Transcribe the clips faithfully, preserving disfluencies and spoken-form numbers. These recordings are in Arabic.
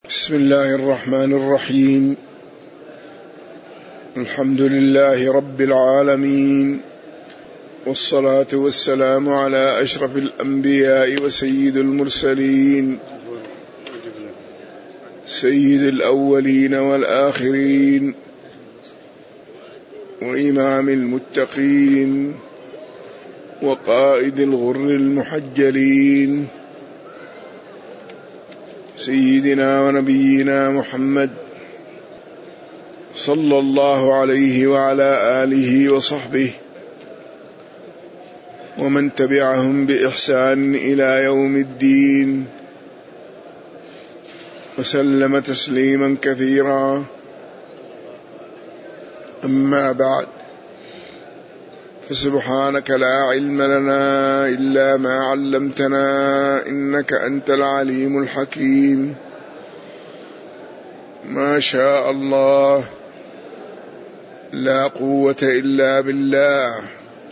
بسم الله الرحمن الرحيم. الحمد لله رب العالمين، والصلاة والسلام على أشرف الأنبياء وسيد المرسلين، سيد الأولين والآخرين، وإمام المتقين، وقائد الغر المحجلين، سيدنا ونبينا محمد صلى الله عليه وعلى آله وصحبه ومن تبعهم بإحسان إلى يوم الدين، وسلم تسليما كثيرا. أما بعد، فسبحانك لا علم لنا إلا ما علمتنا إنك أنت العليم الحكيم. ما شاء الله، لا قوة إلا بالله.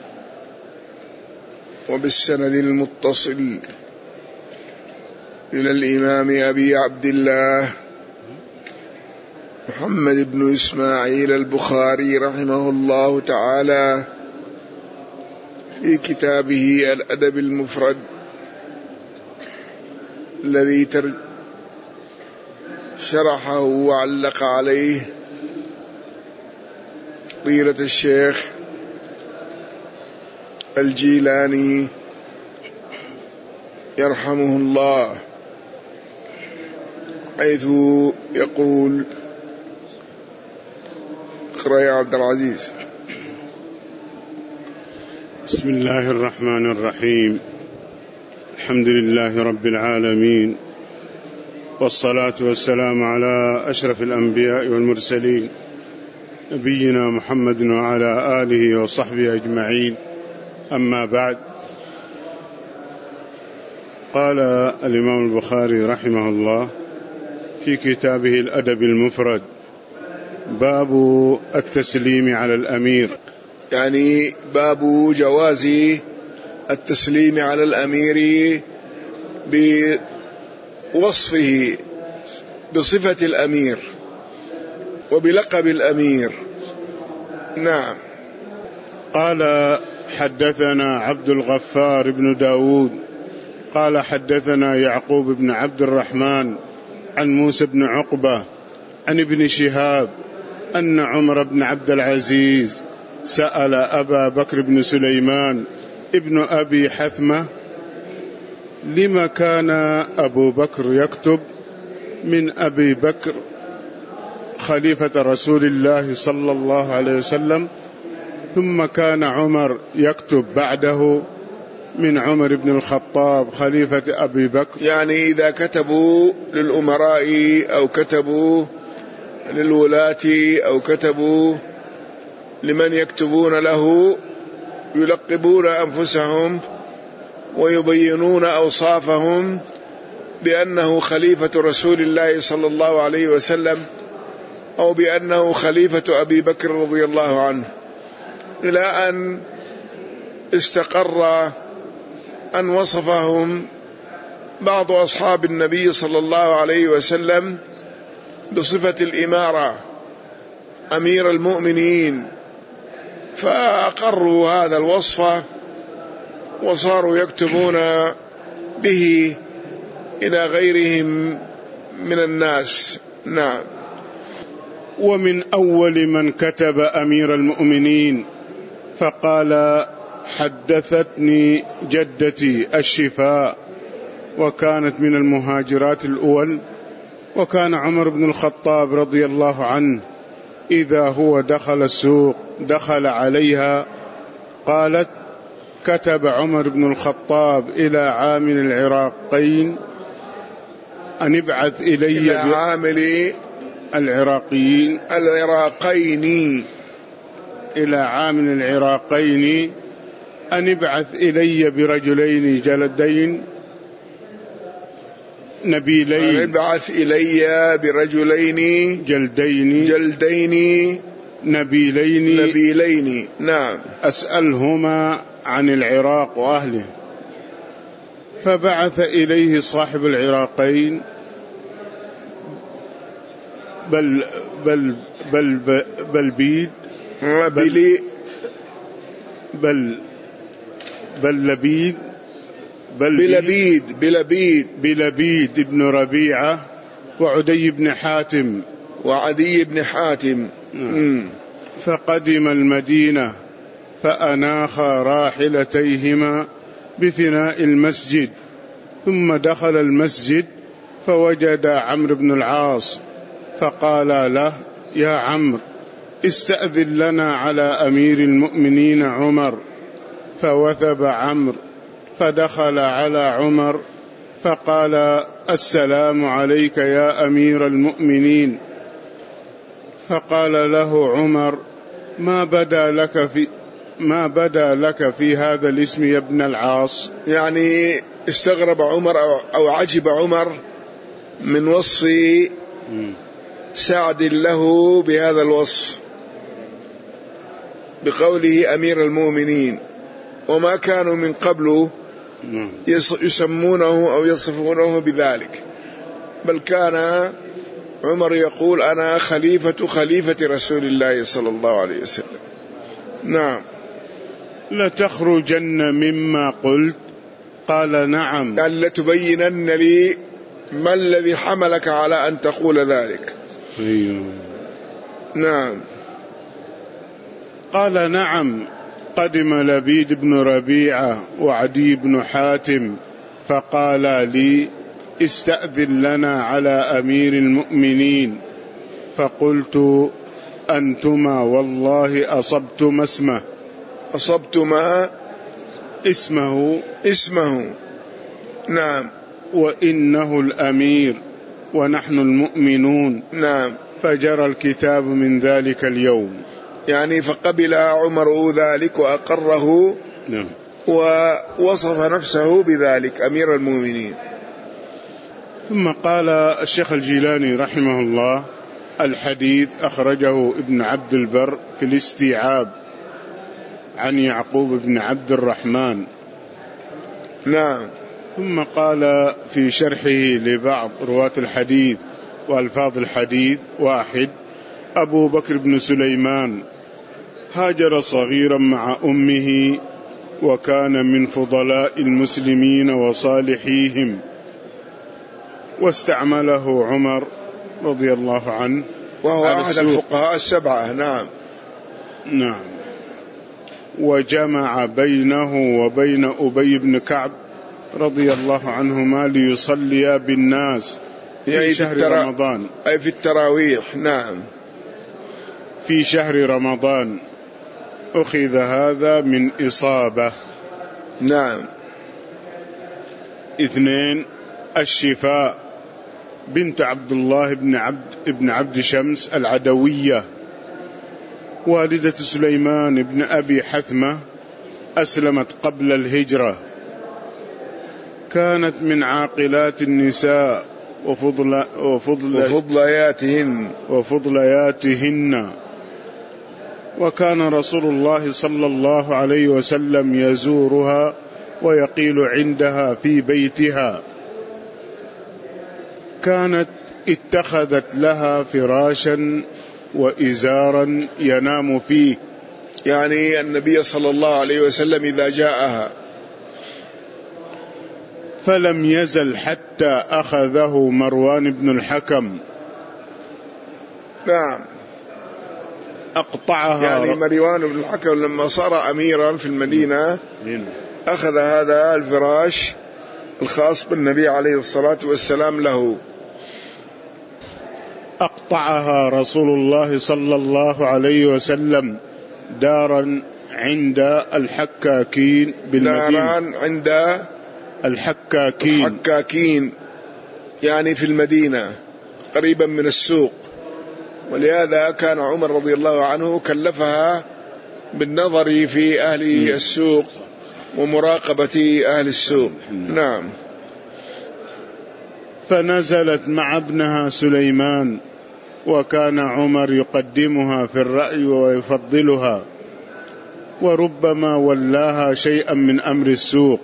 وبالسند المتصل إلى الإمام أبي عبد الله محمد بن إسماعيل البخاري رحمه الله تعالى في كتابه الأدب المفرد الذي شرحه وعلق عليه فضيلة الشيخ الجيلاني يرحمه الله، حيث يقول: اقرأ يا عبد العزيز. بسم الله الرحمن الرحيم. الحمد لله رب العالمين، والصلاة والسلام على أشرف الأنبياء والمرسلين، نبينا محمد وعلى آله وصحبه أجمعين. أما بعد، قال الإمام البخاري رحمه الله في كتابه الأدب المفرد: باب التسليم على الأمير، يعني باب جواز التسليم على الأمير بوصفه بصفة الأمير وبلقب الأمير. نعم. قال: حدثنا عبد الغفار بن داود قال حدثنا يعقوب بن عبد الرحمن عن موسى بن عقبة عن ابن شهاب أن عمر بن عبد العزيز سأل أبا بكر بن سليمان ابن أبي حثمة: لما كان أبو بكر يكتب من أبي بكر خليفة رسول الله صلى الله عليه وسلم، ثم كان عمر يكتب بعده من عمر بن الخطاب خليفة أبي بكر؟ يعني إذا كتبوا للأمراء أو كتبوا للولاة أو كتبوا لمن يكتبون له، يلقبون أنفسهم ويبينون أوصافهم بأنه خليفة رسول الله صلى الله عليه وسلم، أو بأنه خليفة أبي بكر رضي الله عنه، إلى أن استقر أن وصفهم بعض أصحاب النبي صلى الله عليه وسلم بصفة الإمارة، أمير المؤمنين، فأقروا هذا الوصف وصاروا يكتبون به إلى غيرهم من الناس. نعم. ومن أول من كتب أمير المؤمنين فقال: حدثتني جدتي الشفاء، وكانت من المهاجرات الأول، وكان عمر بن الخطاب رضي الله عنه إذا هو دخل السوق دخل عليها. قالت: كتب عمر بن الخطاب إلى عامل العراقين أن ابعث إلي إلى عامل العراقيين العراقين إلى عامل العراقين أن ابعث إلي برجلين جلدين نبيلين أن ابعث إلي برجلين جلدين جلدين نبيلين نبيلين. نعم. أسألهما عن العراق وأهله. فبعث إليه صاحب العراقين بل بل بل بل, بل بيد بل بل بل لبيد بل بلبيد بلبيد بلبيد ابن ربيعة وعدي بن حاتم وعدي بن حاتم. فقدم المدينة فأناخا راحلتيهما بفناء المسجد، ثم دخل المسجد فوجد عمرو بن العاص فقال له: يا عمرو، استأذن لنا على أمير المؤمنين عمر. فوثب عمرو فدخل على عمر فقال: السلام عليك يا أمير المؤمنين. فقال له عمر: ما بدا لك في ما بدا لك في هذا الاسم يا ابن العاص؟ يعني استغرب عمر أو عجب عمر من وصف سعد له بهذا الوصف بقوله أمير المؤمنين، وما كانوا من قبل يسمونه أو يصفونه بذلك، بل كان عمر يقول: أنا خليفة خليفة رسول الله صلى الله عليه وسلم. نعم. لتخرجن مما قلت؟ قال: نعم. قال: لتبينن لي ما الذي حملك على أن تقول ذلك. أيوه. نعم. قال: نعم. قدم لبيد بن ربيعة وعدي بن حاتم فقال لي: استأذن لنا على أمير المؤمنين. فقلت: أنتما والله أصبتما اسمه. أصبتما اسمه اسمه نعم. وإنه الأمير ونحن المؤمنون. نعم. فجرى الكتاب من ذلك اليوم. يعني فقبل عمر ذلك وأقره. نعم. ووصف نفسه بذلك أمير المؤمنين. ثم قال الشيخ الجيلاني رحمه الله: الحديث أخرجه ابن عبد البر في الاستيعاب عن يعقوب بن عبد الرحمن. نعم. ثم قال في شرحه لبعض رواة الحديث وألفاظ الحديث: واحد، أبو بكر بن سليمان هاجر صغيرا مع أمه، وكان من فضلاء المسلمين وصالحيهم، واستعمله عمر رضي الله عنه وهو أحد الفقهاء السبعة. نعم. نعم. وجمع بينه وبين أبي بن كعب رضي الله عنهما ليصليا بالناس في شهر الترا... رمضان، أي في التراويح. نعم. في شهر رمضان. أخذ هذا من إصابة. نعم. اثنين، الشفاء بنت عبد الله بن عبد ابن عبد شمس العدوية، والدة سليمان بن أبي حثمة، أسلمت قبل الهجرة، كانت من عاقلات النساء وفضل وفضل وفضلياتهن وفضلياتهن وكان رسول الله صلى الله عليه وسلم يزورها ويقيل عندها في بيتها. كانت اتخذت لها فراشا وإزارا ينام فيه. يعني النبي صلى الله عليه وسلم إذا جاءها فلم يزل حتى أخذه مروان بن الحكم. نعم. أقطعها. يعني مروان بن الحكم لما صار أميرا في المدينة أخذ هذا الفراش الخاص بالنبي عليه الصلاة والسلام له. أقطعها رسول الله صلى الله عليه وسلم دارا عند الحكاكين بالمدينة. دارا عند الحكاكين الحكاكين يعني في المدينة قريبا من السوق، ولهذا كان عمر رضي الله عنه كلفها بالنظر في أهل السوق ومراقبة أهل السوق. نعم. فنزلت مع ابنها سليمان، وكان عمر يقدمها في الرأي ويفضلها، وربما ولاها شيئا من أمر السوق.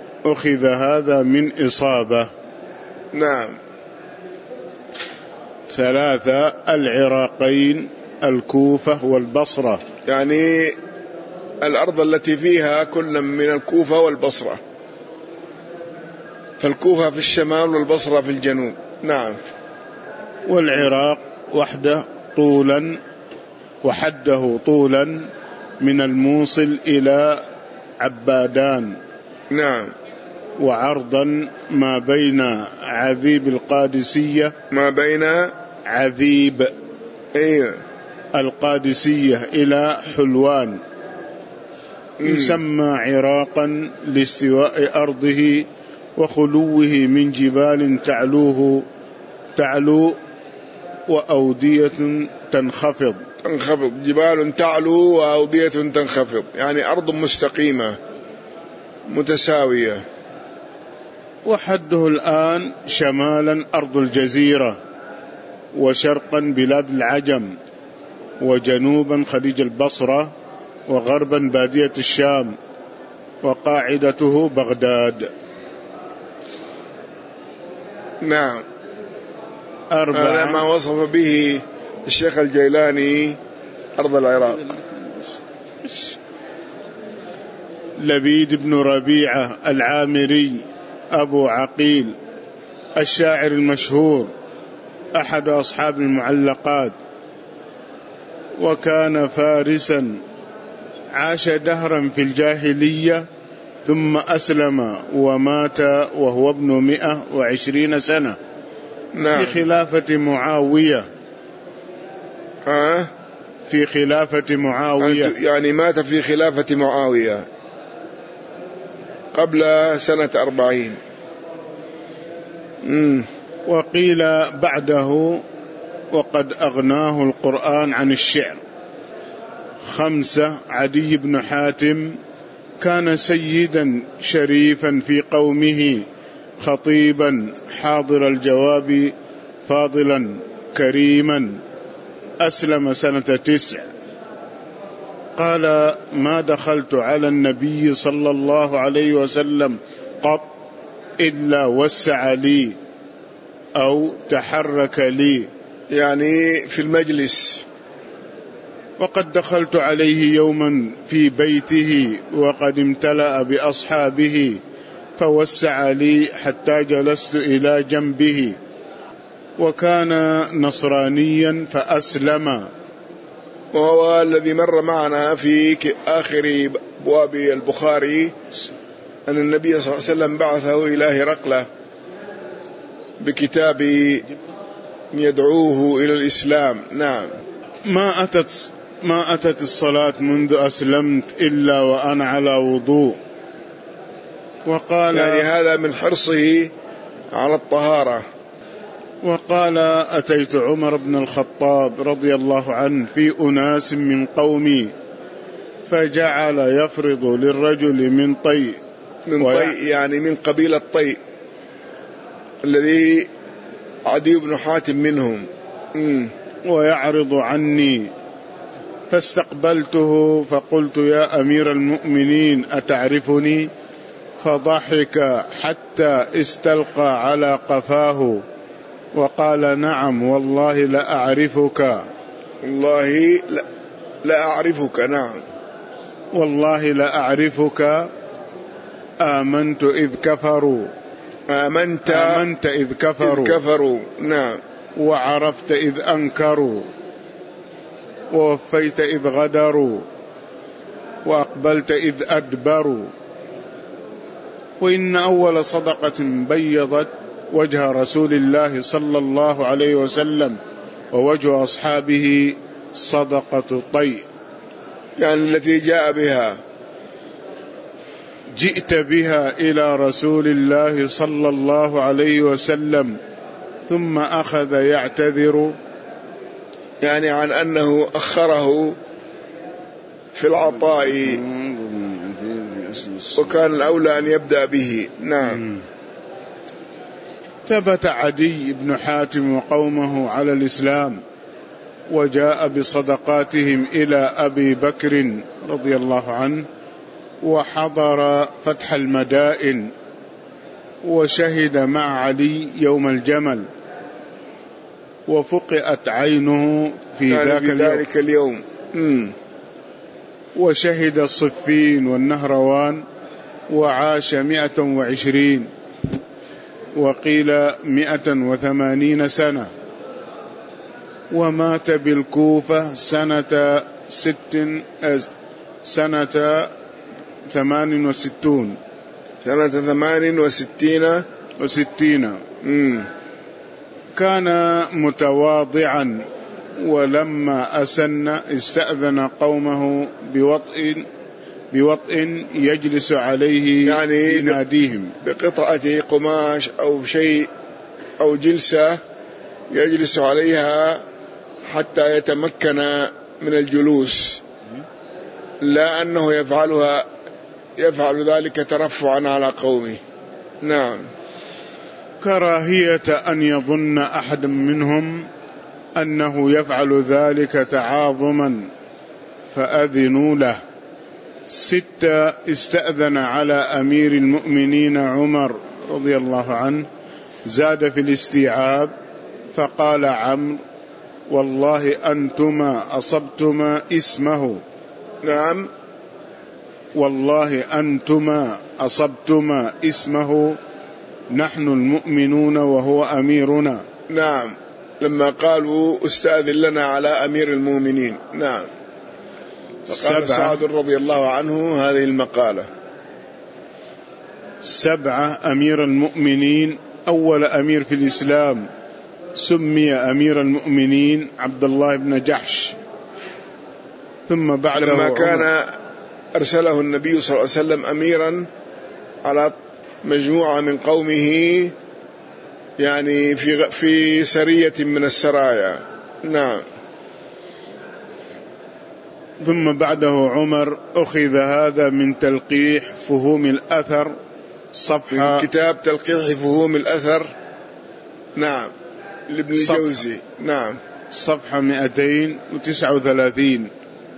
أخذ هذا من إصابة. نعم. ثلاثة العراقين الكوفة والبصرة، يعني الأرض التي فيها كل من الكوفة والبصرة، فالكوفة في الشمال والبصرة في الجنوب. نعم. والعراق وحده طولا وحده طولا من الموصل إلى عبادان. نعم. وعرضا ما بين عذيب القادسية ما بين عذيب أيوه القادسية إلى حلوان، يسمى عراقا لاستواء أرضه وخلوه من جبال تعلوه تعلو وأودية تنخفض تنخفض جبال تعلو وأودية تنخفض، يعني أرض مستقيمة متساوية. وحده الآن شمالا أرض الجزيرة، وشرقا بلاد العجم، وجنوبا خليج البصرة، وغربا بادية الشام، وقاعدته بغداد. نعم. أربعة. هذا ما وصف به الشيخ الجيلاني أرض العراق. لبيد بن ربيعة العامري أبو عقيل الشاعر المشهور، أحد أصحاب المعلقات، وكان فارسا، عاش دهرا في الجاهلية ثم أسلم ومات وهو ابن مئة وعشرين سنة. نعم. في خلافة معاوية. ها؟ في خلافة معاوية، يعني مات في خلافة معاوية قبل سنة أربعين. مم. وقيل بعده وقد أغناه القرآن عن الشعر. خمسة عدي بن حاتم، كان سيدا شريفا في قومه، خطيبا حاضر الجواب، فاضلا كريما، أسلم سنة تسع. قال: ما دخلت على النبي صلى الله عليه وسلم قط إلا وسع لي أو تحرك لي، يعني في المجلس. وقد دخلت عليه يوما في بيته وقد امتلأ بأصحابه فوسع لي حتى جلست إلى جنبه، وكان نصرانيا فأسلم. وهو الذي مر معنا في آخر أبواب البخاري أن النبي صلى الله عليه وسلم بعثه إلى هرقل بكتاب يدعوه إلى الإسلام. نعم. ما أتت ما أتت الصلاة منذ أسلمت إلا وأنا على وضوء. وقال يعني هذا من حرصه على الطهارة. وقال: أتيت عمر بن الخطاب رضي الله عنه في أناس من قومي، فجعل يفرض للرجل من طي من طي يعني من قبيلة طي الذي عدي بن حاتم منهم، م. ويعرض عني، فاستقبلته فقلت: يا أمير المؤمنين أتعرفني؟ فضحك حتى استلقى على قفاه وقال: نعم والله لا أعرفك. والله لا, لا أعرفك. نعم. والله لا أعرفك. آمنت إذ كفروا. آمنت آمنت إذ كفروا. إذ كفروا. نعم. وعرفت إذ أنكروا. ووفيت إذ غدروا. وأقبلت إذ أدبروا. وإن أول صدقة بيضت وجه رسول الله صلى الله عليه وسلم ووجه أصحابه صدقة طي، يعني التي جاء بها. جئت بها إلى رسول الله صلى الله عليه وسلم، ثم أخذ يعتذر، يعني عن أنه أخره في العطاء وكان الأولى أن يبدأ به. نعم. ثبت عدي بن حاتم وقومه على الإسلام، وجاء بصدقاتهم إلى أبي بكر رضي الله عنه، وحضر فتح وفقئت عينه في ذاك في اليوم, ذلك اليوم. مم. وشهد الصفين والنهروان وعاش مئة وعشرين، وقيل مئة وثمانين سنة، ومات بالكوفة سنة ست سنة ثمان وستون سنة ثمان وستين وستين. مم. كان متواضعا، ولما أسن استأذن قومه بوطء بوطء يجلس عليه يعني يناديهم، بقطعة قماش أو شيء أو جلسة يجلس عليها حتى يتمكن من الجلوس، لا أنه يفعلها يفعل ذلك ترفعا على قومه. نعم. كراهية أن يظن أحد منهم أنه يفعل ذلك تعاظما فأذنوا له. ستة، استأذن على أمير المؤمنين عمر رضي الله عنه، زاد في الاستيعاب فقال عمرو: والله أنتما أصبتما اسمه. نعم. والله أنتما أصبتما اسمه، نحن المؤمنون وهو أميرنا. نعم، لما قالوا استأذن لنا على أمير المؤمنين. نعم. فقال سعد رضي الله عنه هذه المقالة. سبعة، أمير المؤمنين، أول أمير في الإسلام سمي أمير المؤمنين عبد الله بن جحش، ثم بعده لما كان أرسله النبي صلى الله عليه وسلم أميرا على مجموعة من قومه، يعني في في سرية من السرايا. نعم. ثم بعده عمر. أخذ هذا من تلقيح فهوم الأثر، صفحة كتاب تلقيح فهوم الأثر. نعم، لابن الجوزي. نعم، صفحة مئتين وتسعة وثلاثين.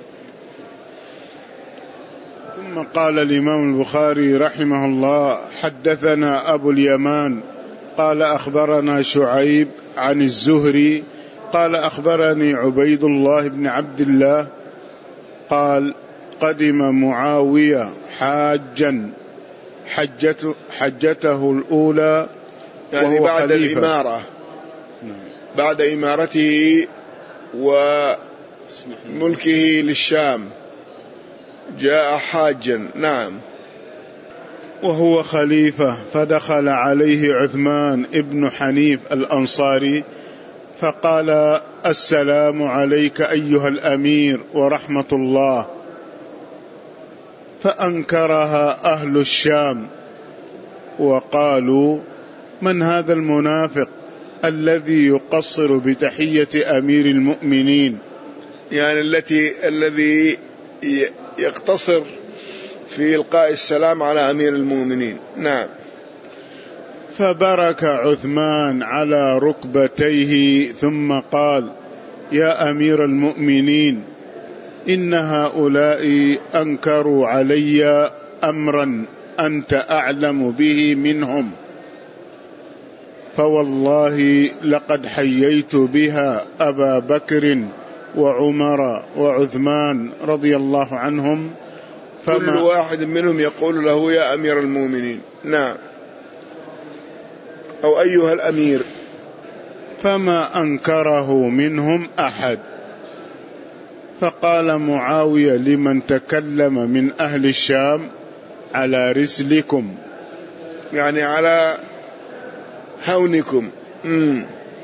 ثم قال الإمام البخاري رحمه الله: حدثنا أبو اليمان قال أخبرنا شعيب عن الزهري قال أخبرني عبيد الله بن عبد الله قال: قدم معاوية حاجا حجته, حجته الأولى يعني وهو بعد خليفة. الإمارة، بعد إمارته وملكه للشام جاء حاجا. نعم. وهو خليفة، فدخل عليه عثمان ابن حنيف الأنصاري فقال: السلام عليك أيها الأمير ورحمة الله. فأنكرها أهل الشام وقالوا: من هذا المنافق الذي يقصر بتحية أمير المؤمنين؟ يعني التي الذي يقتصر في إلقاء السلام على أمير المؤمنين. نعم. فبرك عثمان على ركبتيه ثم قال: يا أمير المؤمنين، إن هؤلاء أنكروا علي أمرا أنت أعلم به منهم، فوالله لقد حييت بها أبا بكر وعمر وعثمان رضي الله عنهم، كل واحد منهم يقول له يا أمير المؤمنين. نعم، أو أيها الأمير، فما أنكره منهم أحد. فقال معاوية لمن تكلم من أهل الشام: على رسلكم، يعني على هونكم. مم.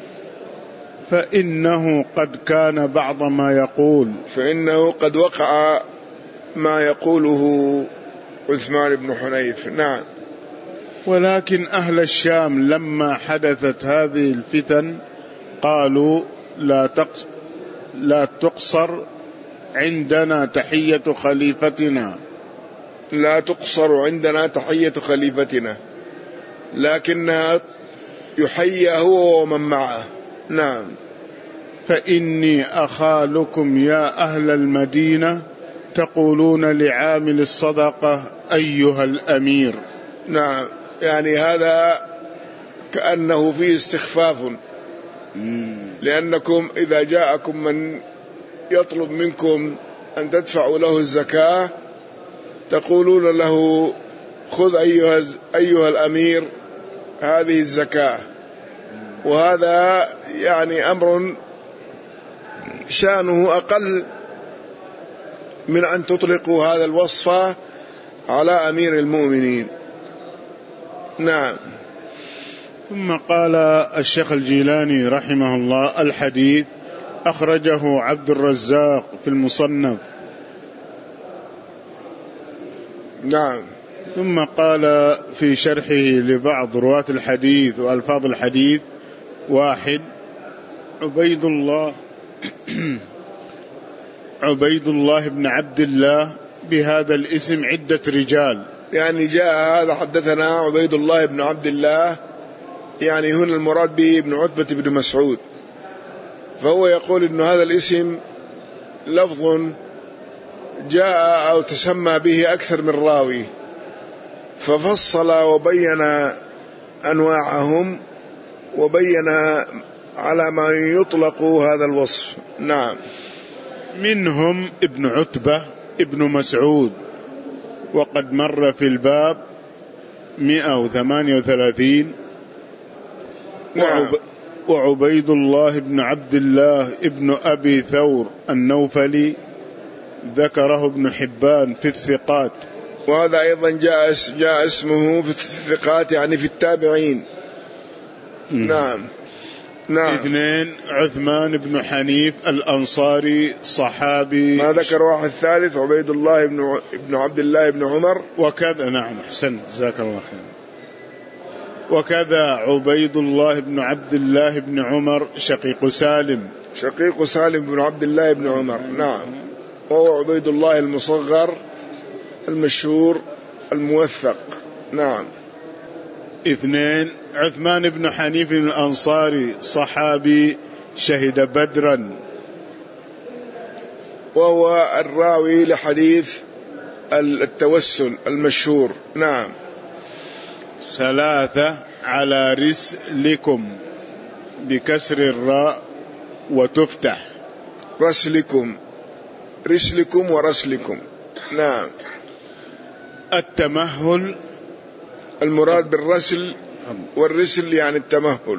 فإنه قد كان بعض ما يقول فإنه قد وقع ما يقوله عثمان بن حنيف. نعم. ولكن أهل الشام لما حدثت هذه الفتن قالوا: لا تقصر, لا تقصر عندنا تحية خليفتنا لا تقصر عندنا تحية خليفتنا، لكنها يحيى هو ومن معه. نعم. فإني أخالكم يا أهل المدينة تقولون لعامل الصدقة أيها الأمير. نعم، يعني هذا كأنه فيه استخفاف لأنكم إذا جاءكم من يطلب منكم أن تدفعوا له الزكاة تقولون له خذ أيها, أيها الأمير هذه الزكاة، وهذا يعني أمر شأنه أقل من أن تطلقوا هذا الوصف على أمير المؤمنين. نعم. ثم قال الشيخ الجيلاني رحمه الله: الحديث أخرجه عبد الرزاق في المصنف. نعم. ثم قال في شرحه لبعض رواة الحديث وألفاظ الحديث: واحد، عبيد الله عبيد الله بن عبد الله بهذا الاسم عدة رجال. يعني جاء هذا حدثنا عبيد الله بن عبد الله، يعني هنا المراد به ابن عتبة بن مسعود، فهو يقول إن هذا الاسم لفظ جاء أو تسمى به أكثر من راوي، ففصل وبين أنواعهم وبين على ما يطلق هذا الوصف. نعم. منهم ابن عتبة ابن مسعود، وقد مر في الباب مئة وثمانية وثلاثين. نعم. وعبيد الله بن عبد الله ابن أبي ثور النوفلي ذكره ابن حبان في الثقات، وهذا أيضا جاء, جاء اسمه في الثقات يعني في التابعين. م. نعم. نعم. اثنين، عثمان بن حنيف الأنصاري صحابي. ما ذكر واحد ثالث عبيد الله بن ابن عبد الله بن عمر وكذا. نعم، أحسنت، جزاك الله خير. وكذا عبيد الله بن عبد الله بن عمر شقيق سالم شقيق سالم بن عبد الله بن عمر. نعم. وهو عبيد الله المصغر المشهور الموثق. نعم. اثنين، عثمان بن حنيف الأنصاري صحابي شهد بدرا، وهو الراوي لحديث التوسل المشهور. نعم. ثلاثة، على رسلكم بكسر الراء وتفتح. رسلكم، رسلكم ورسلكم. نعم. التمهل، المراد بالرسل والرسل يعني التمهل،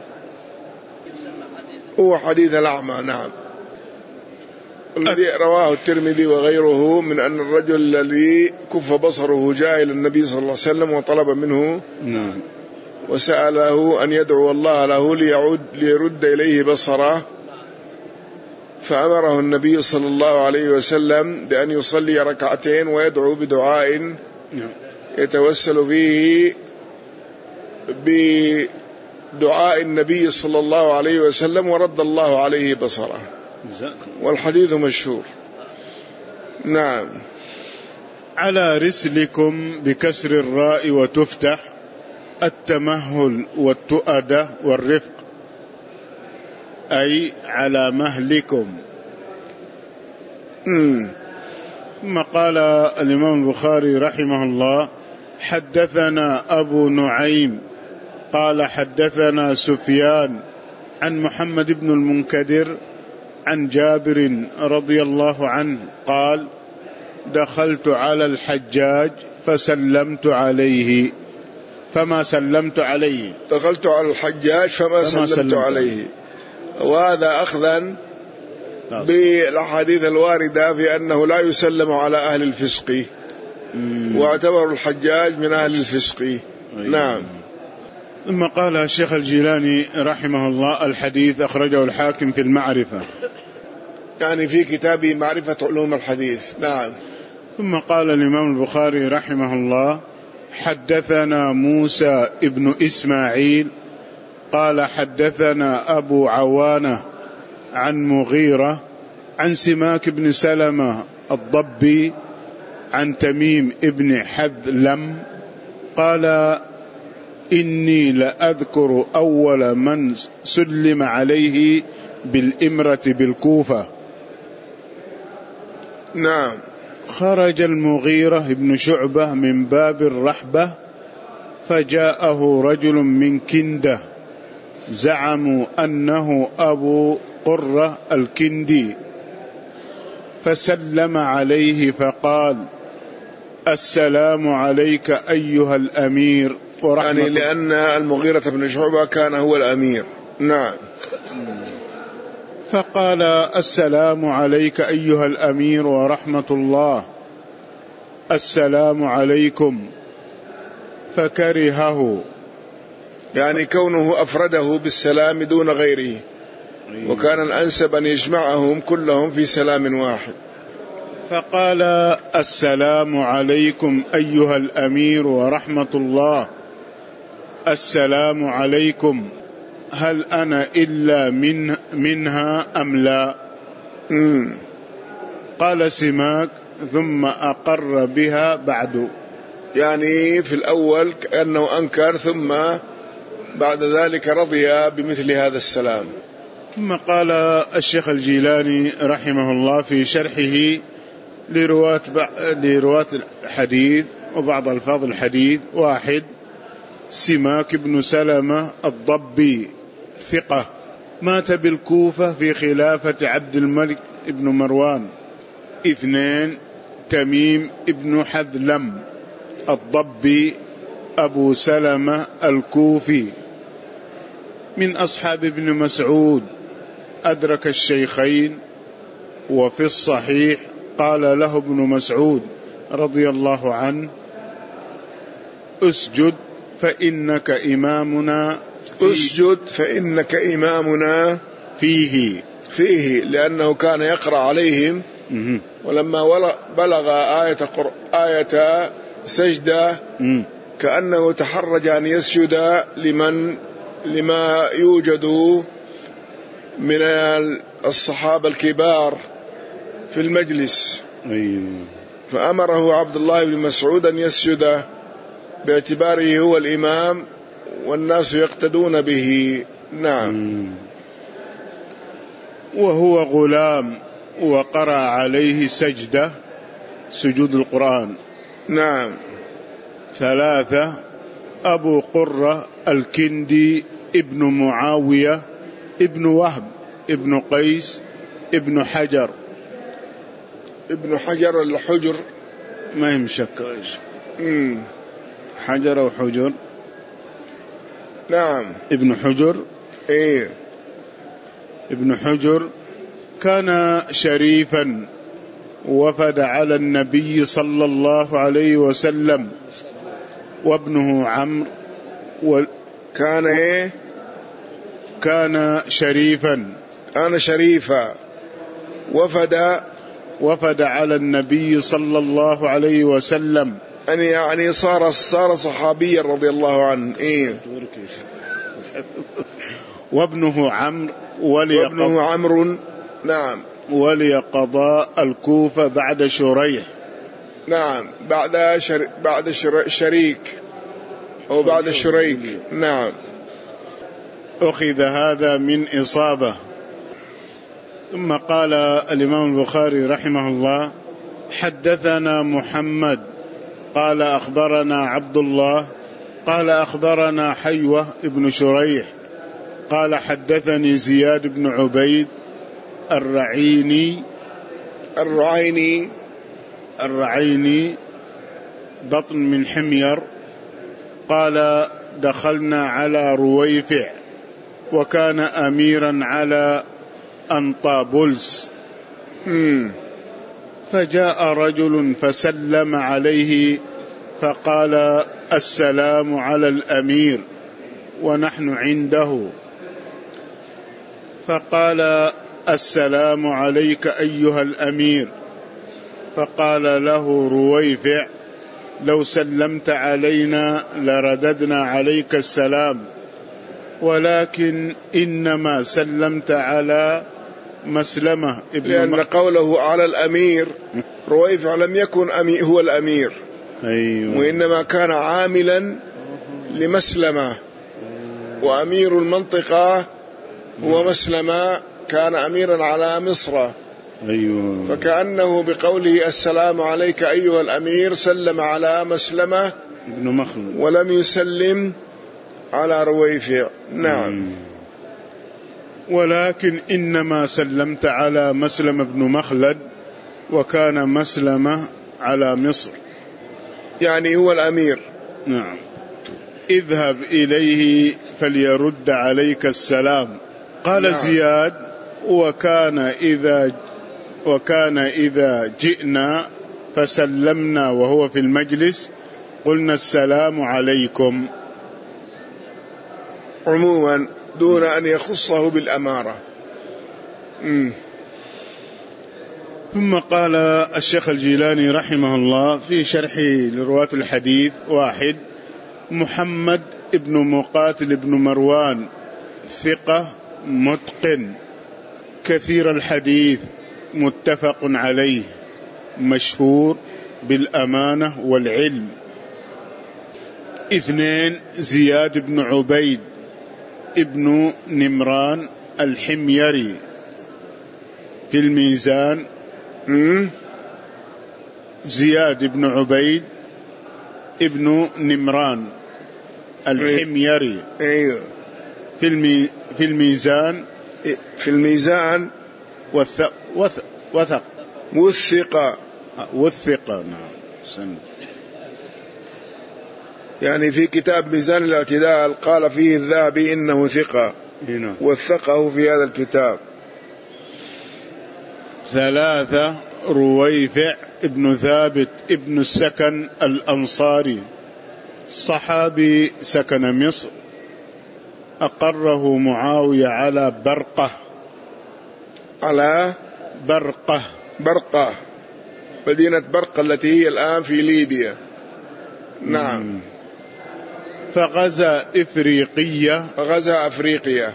هو حديث الأعمى. نعم. الذي رواه الترمذي وغيره من أن الرجل الذي كف بصره جاء إلى النبي صلى الله عليه وسلم وطلب منه نعم. وسأله أن يدعو الله له ليعود ليرد إليه بصره، فأمره النبي صلى الله عليه وسلم بأن يصلي ركعتين ويدعو بدعاء يتوسل فيه بدعاء النبي صلى الله عليه وسلم ورد الله عليه بصره، والحديث مشهور. نعم. على رسلكم بكسر الراء وتفتح، التمهل والتؤدة والرفق، أي على مهلكم. م. ثم قال الإمام البخاري رحمه الله: حدثنا أبو نعيم قال حدثنا سفيان عن محمد بن المنكدر عن جابر رضي الله عنه قال: دخلت على الحجاج فسلمت عليه فما سلمت عليه دخلت على الحجاج فما, فما سلمت, سلمت عليه. وهذا أخذا بالأحاديث الواردة في أنه لا يسلم على أهل الفسق، واعتبر الحجاج من أهل الفسق. نعم. ثم قال الشيخ الجيلاني رحمه الله: الحديث أخرجه الحاكم في المعرفة، يعني في كتابه معرفة علوم الحديث. نعم. ثم قال الإمام البخاري رحمه الله: حدثنا موسى ابن إسماعيل قال حدثنا أبو عوانة عن مغيرة عن سماك بن سلمة الضبي عن تميم ابن حذلم قال: إني لأذكر أول من سلم عليه بالإمرة بالكوفة. نعم. خرج المغيرة بن شعبة من باب الرحبة فجاءه رجل من كندة زعموا أنه أبو قرة الكندي، فسلم عليه فقال: السلام عليك أيها الأمير ورحمة الله. يعني لأن المغيرة بن شعبة كان هو الأمير. نعم. فقال: السلام عليك أيها الأمير ورحمة الله، السلام عليكم، فكرهه، يعني كونه أفرده بالسلام دون غيره، وكان الأنسب أن يجمعهم كلهم في سلام واحد. فقال: السلام عليكم أيها الأمير ورحمة الله، السلام عليكم، هل أنا إلا من منها أم لا؟ مم. قال سماك: ثم أقر بها بعد. يعني في الأول كأنه أنكر، ثم بعد ذلك رضي بمثل هذا السلام. ثم قال الشيخ الجيلاني رحمه الله في شرحه لرواة لرواة الحديث وبعض ألفاظ الحديث: واحد، سماك بن سلمة الضبي ثقة، مات بالكوفة في خلافة عبد الملك بن مروان. اثنين، تميم بن حذلم الضبي أبو سلمة الكوفي من أصحاب ابن مسعود، أدرك الشيخين، وفي الصحيح قال له ابن مسعود رضي الله عنه: اسجد فإنك إمامنا فيه. اسجد فإنك إمامنا فيه فيه لأنه كان يقرأ عليهم، ولما بلغ آية, آية سجدة كأنه تحرج أن يسجد لمن لما يوجد من الصحابة الكبار في المجلس، فأمره عبد الله بن مسعود أن يسجد باعتباره هو الإمام والناس يقتدون به. نعم. وهو غلام وقرأ عليه سجدة سجود القرآن. نعم. ثلاثة، أبو قرة الكندي ابن معاوية ابن وهب ابن قيس ابن حجر. ابن حجر الحجر ما هي مشكلة، حجر وحجر. نعم. ابن حجر. ايه. ابن حجر كان شريفا، وفد على النبي صلى الله عليه وسلم، وابنه عمرو و... كان ايه كان شريفا كان شريفا وفد وفد على النبي صلى الله عليه وسلم، أن يعني صار صار صحابيا رضي الله عنه. إيه. وابنه عمرو ولي وابنه عمرو. نعم. ولي قضاء الكوفة بعد شريح. نعم. بعد شر... بعد شر... شريك أو بعد شريك. نعم. أخذ هذا من إصابة. ثم قال الإمام البخاري رحمه الله: حدثنا محمد قال أخبرنا عبد الله قال أخبرنا حيوة ابن شريح قال حدثني زياد بن عبيد الرعيني الرعيني الرعيني بطن من حمير، قال: دخلنا على رويفع وكان أميرا على أنطابلس، فجاء رجل فسلم عليه فقال: السلام على الأمير ونحن عنده، فقال: السلام عليك أيها الأمير، فقال له رويفع: لو سلمت علينا لرددنا عليك السلام، ولكن إنما سلمت على مسلمة ابن لأن م... قوله على الأمير، رويفع لم يكن أمي هو الأمير. أيوة. وإنما كان عاملا لمسلمة، وأمير المنطقة هو مسلمة، كان أميرا على مصر. أيوة. فكأنه بقوله السلام عليك أيها الأمير سلم على مسلمة ابن مخلد ولم يسلم على رويفع. نعم. مم. ولكن إنما سلمت على مسلم بن مخلد، وكان مسلمة على مصر. يعني هو الأمير. نعم. اذهب إليه فليرد عليك السلام. قال نعم. زياد: وكان إذا وكان إذا جئنا فسلمنا وهو في المجلس قلنا السلام عليكم. عموما دون أن يخصه بالأمارة. م. ثم قال الشيخ الجيلاني رحمه الله في شرحه لرواة الحديث: واحد، محمد ابن مقاتل ابن مروان ثقة متقن كثير الحديث متفق عليه مشهور بالأمانة والعلم. اثنين، زياد بن عبيد ابن نمران الحميري في الميزان. زياد بن عبيد ابن نمران الحميري أيوه في المي في الميزان في الميزان وثق وثق وثق وثق وثق نعم. سن. يعني في كتاب ميزان الاعتدال قال فيه الذهبي إنه ثقة، وثقه في هذا الكتاب. ثلاثة، رويفع ابن ثابت ابن السكن الأنصاري صحابي سكن مصر، أقره معاوية على برقة على برقة برقة مدينة برقة التي هي الآن في ليبيا. نعم. فغزا إفريقية فغزا أفريقيا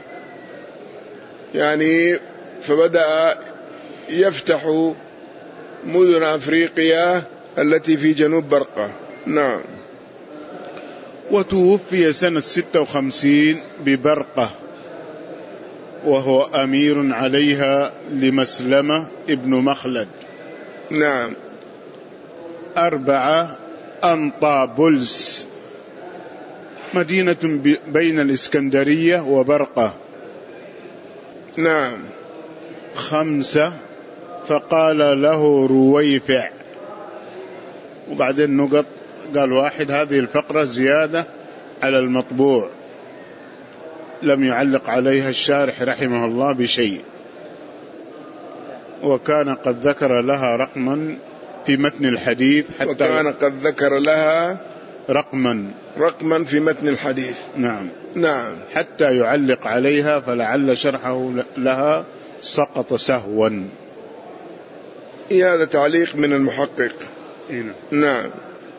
يعني فبدأ يفتح مدن أفريقيا التي في جنوب برقة. نعم. وتوفي سنة ستة وخمسين ببرقة وهو أمير عليها لمسلمة ابن مخلد. نعم. أربعة، أنطابلس مدينة بين الإسكندرية وبرقة. نعم. خمسة، فقال له رويفع. وبعدين نقط قال واحد، هذه الفقرة زيادة على المطبوع لم يعلق عليها الشارح رحمه الله بشيء، وكان قد ذكر لها رقما في متن الحديث حتى وكان قد ذكر لها رقما رقما في متن الحديث. نعم. نعم. حتى يعلق عليها فلعل شرحه لها سقط سهوا. هذا تعليق من المحقق. إيه. نعم.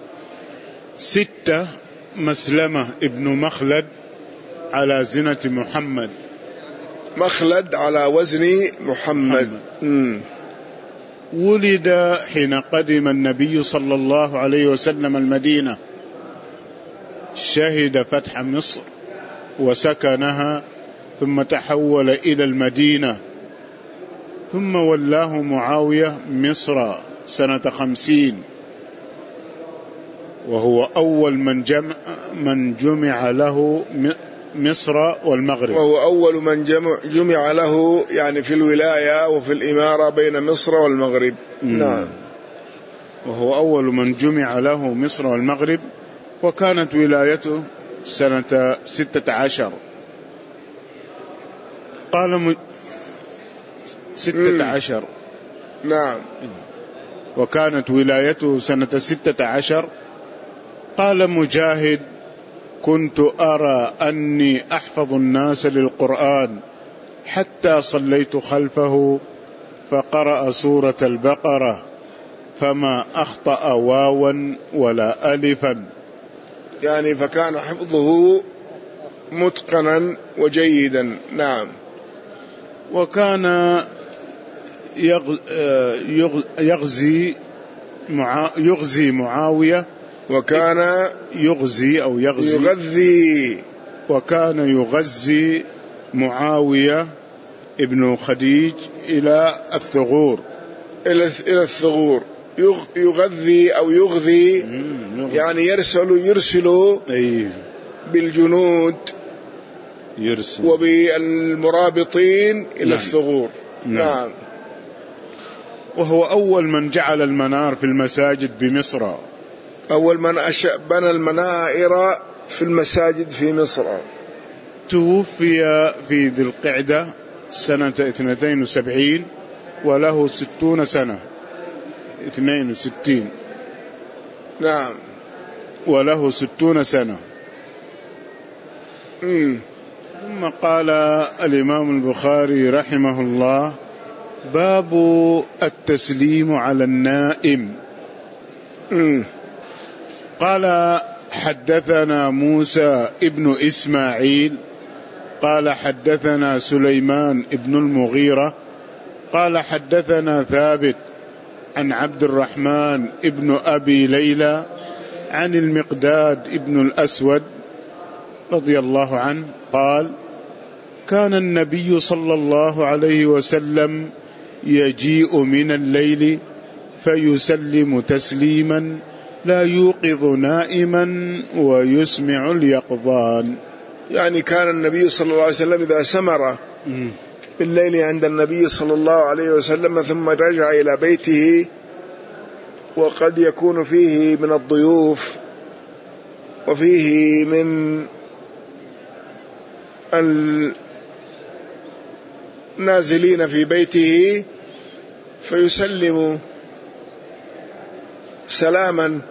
ستة، مسلمة ابن مخلد على زنة محمد. مخلد على وزن محمد, محمد. ولد حين قدم النبي صلى الله عليه وسلم المدينة، شهد فتح مصر وسكنها، ثم تحول إلى المدينة، ثم ولاه معاوية مصر سنة خمسين، وهو أول من جمع, من جمع له مصر والمغرب. وهو أول من جمع, جمع له يعني في الولاية وفي الإمارة بين مصر والمغرب. مم. نعم. وهو أول من جمع له مصر والمغرب، وكانت ولايته سنة ستة عشر. قال م... ستة عشر. نعم. وكانت ولايته سنة ستة عشر. قال مجاهد: كنت أرى أني أحفظ الناس للقرآن حتى صليت خلفه فقرأ سورة البقرة فما أخطأ واوا ولا ألفا. يعني فكان حفظه متقنا وجيدا. نعم. وكان يغزي يغزي معاوية، وكان يغزي أو يغزي يغذي وكان يغزي معاوية ابن خديج إلى الثغور إلى إلى الثغور يغذي أو يغذي يعني يرسل يرسل بالجنود يرسل وبالمرابطين إلى نعم. الثغور. نعم. نعم. وهو أول من جعل المنار في المساجد بمصر، أول من بنى المنائر في المساجد في مصر. توفي في ذي القعدة سنة اثنتين وسبعين وله ستون سنة، اثنين وستين. نعم. وله ستون سنة. مم. ثم قال الإمام البخاري رحمه الله: باب التسليم على النائم. مم. قال: حدثنا موسى ابن إسماعيل قال حدثنا سليمان ابن المغيرة قال حدثنا ثابت عن عبد الرحمن ابن أبي ليلى عن المقداد ابن الأسود رضي الله عنه قال: كان النبي صلى الله عليه وسلم يجيء من الليل فيسلم تسليما لا يوقظ نائما ويسمع اليقظان. يعني كان النبي صلى الله عليه وسلم إذا سمر بالليل عند النبي صلى الله عليه وسلم ثم رجع إلى بيته، وقد يكون فيه من الضيوف وفيه من النازلين في بيته، فيسلم سلاما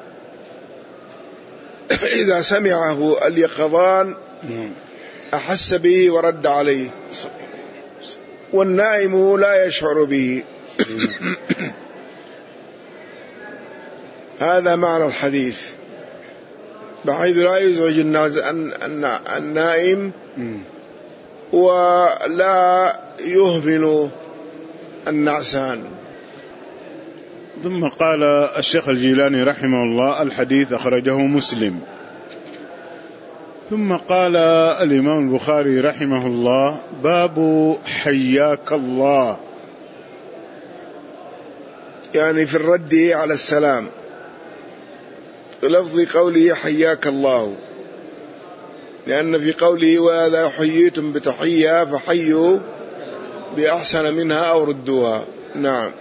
إذا سمعه اليقظان أحس به ورد عليه، والنائم لا يشعر به. هذا معنى الحديث، بحيث لا يزعج النائم ولا يهمل النعسان. ثم قال الشيخ الجيلاني رحمه الله: الحديث أخرجه مسلم. ثم قال الإمام البخاري رحمه الله: باب حياك الله، يعني في الرد على السلام، لفظ قوله حياك الله، لأن في قوله وإذا حييتم بتحية فحيوا بأحسن منها أو ردوها. نعم.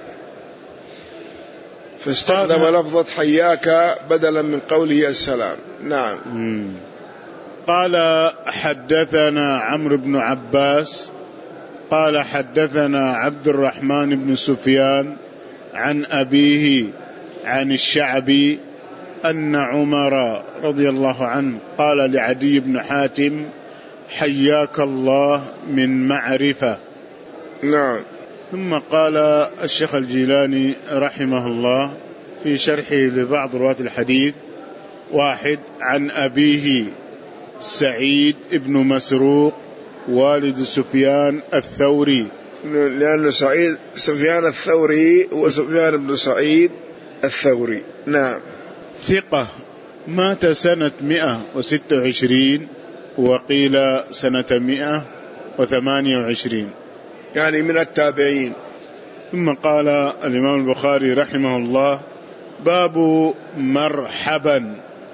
فاستخدم لفظة حياك بدلا من قوله السلام. نعم. مم. قال: حدثنا عمرو بن عباس قال حدثنا عبد الرحمن بن سفيان عن أبيه عن الشعبي أن عمر رضي الله عنه قال لعدي بن حاتم: حياك الله من معرفة. نعم. ثم قال الشيخ الجيلاني رحمه الله في شرحه لبعض رواة الحديث: واحد، عن أبيه سعيد ابن مسروق والد سفيان الثوري، لأن سعيد سفيان الثوري هو سفيان بن سعيد الثوري. نعم. ثقة، مات سنة مئة وستة وعشرين وقيل سنة مئة وثمانية وعشرين، يعني من التابعين. ثم قال الإمام البخاري رحمه الله: باب مرحبا،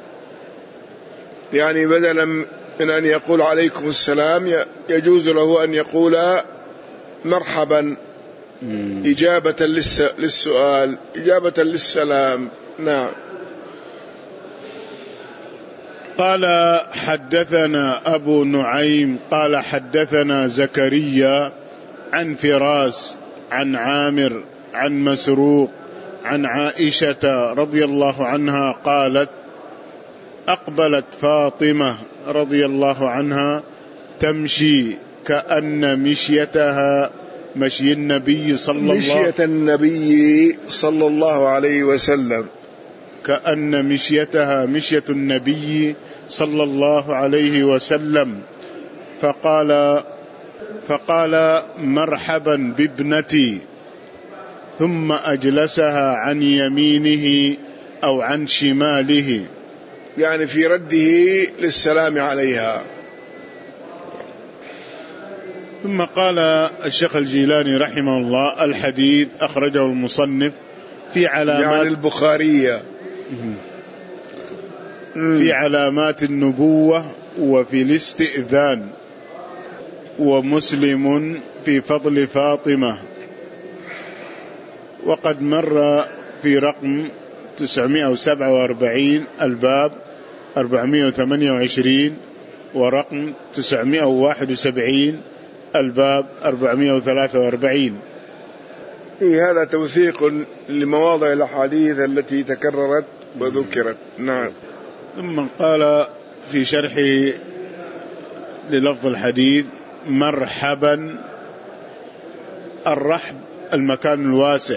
يعني بدلا من أن يقول عليكم السلام يجوز له أن يقول مرحبا إجابة للسؤال، إجابة للسلام. نعم. قال: حدثنا أبو نعيم قال حدثنا زكريا عن فراس عن عامر عن مسروق عن عائشة رضي الله عنها قالت: أقبلت فاطمة رضي الله عنها تمشي كأن مشيتها مشي النبي صلى الله مشية النبي صلى الله عليه وسلم، كأن مشيتها مشية النبي صلى الله عليه وسلم، فقال فقال مرحبا بابنتي، ثم أجلسها عن يمينه أو عن شماله، يعني في رده للسلام عليها. ثم قال الشيخ الجيلاني رحمه الله: الحديث أخرجه المصنف في علامات يعني البخارية في علامات النبوة وفي الاستئذان. ومسلم في فضل فاطمة. وقد مر في رقم تسعمائة وسبعة وأربعين الباب أربعمائة وثمانية وعشرين، ورقم تسعمائة وواحد وسبعين الباب أربعمائة وثلاثة وأربعين. هذا توثيق لمواضع الأحاديث التي تكررت وذكرت. نعم. ثم قال في شرحه للفظ الحديث: مرحبا. الرحب المكان الواسع،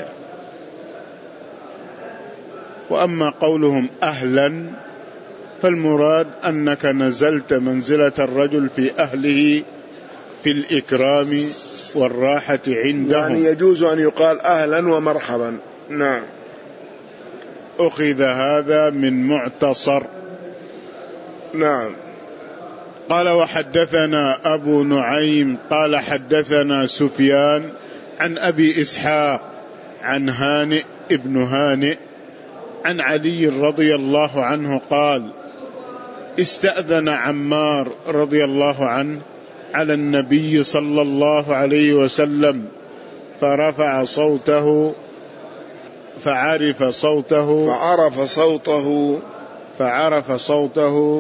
وأما قولهم أهلا فالمراد أنك نزلت منزلة الرجل في أهله في الإكرام والراحة عندهم. يعني يجوز أن يقال أهلا ومرحبا. نعم. أخذ هذا من معتصر. نعم. قال: وحدثنا أبو نعيم قال حدثنا سفيان عن أبي إسحاق عن هانئ ابن هانئ عن علي رضي الله عنه قال: استأذن عمار رضي الله عنه على النبي صلى الله عليه وسلم فرفع صوته فعرف صوته فعرف صوته فعرف صوته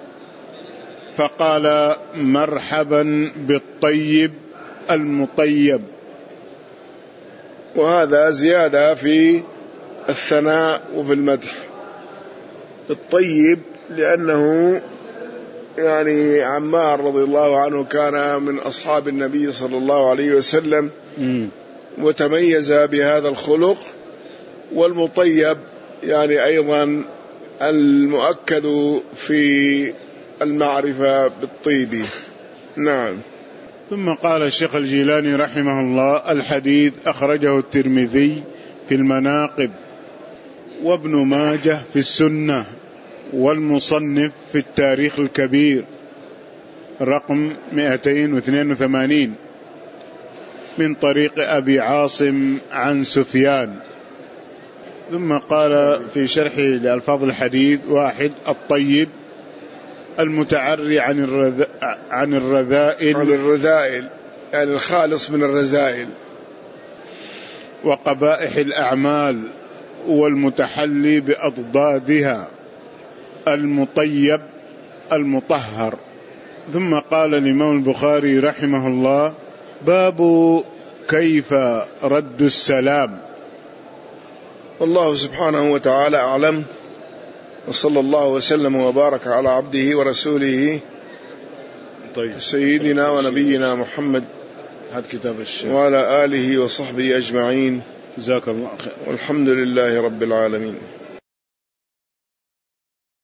فقال: مرحبا بالطيب المطيب. وهذا زيادة في الثناء وفي المدح. الطيب لأنه يعني عمار رضي الله عنه كان من أصحاب النبي صلى الله عليه وسلم وتميز بهذا الخلق. والمطيب يعني أيضا المؤكد في المعرفة بالطيب. نعم. ثم قال الشيخ الجيلاني رحمه الله: الحديث أخرجه الترمذي في المناقب، وابن ماجه في السنة، والمصنف في التاريخ الكبير رقم مئتين واثنين وثمانين من طريق أبي عاصم عن سفيان. ثم قال في شرحه لألفاظ الحديث: واحد، الطيب المتعري عن الرذ... عن الرذائل عن الرذائل يعني الخالص من الرذائل وقبائح الأعمال والمتحلي بأضدادها. المطيب المطهر. ثم قال الإمام البخاري رحمه الله: باب كيف رد السلام. والله سبحانه وتعالى أعلم، وصلى الله وسلم وبارك على عبده ورسوله طيب. سيدنا ونبينا محمد كتاب الشيخ وعلى آله وصحبه أجمعين. جزاك الله خير، والحمد لله رب العالمين.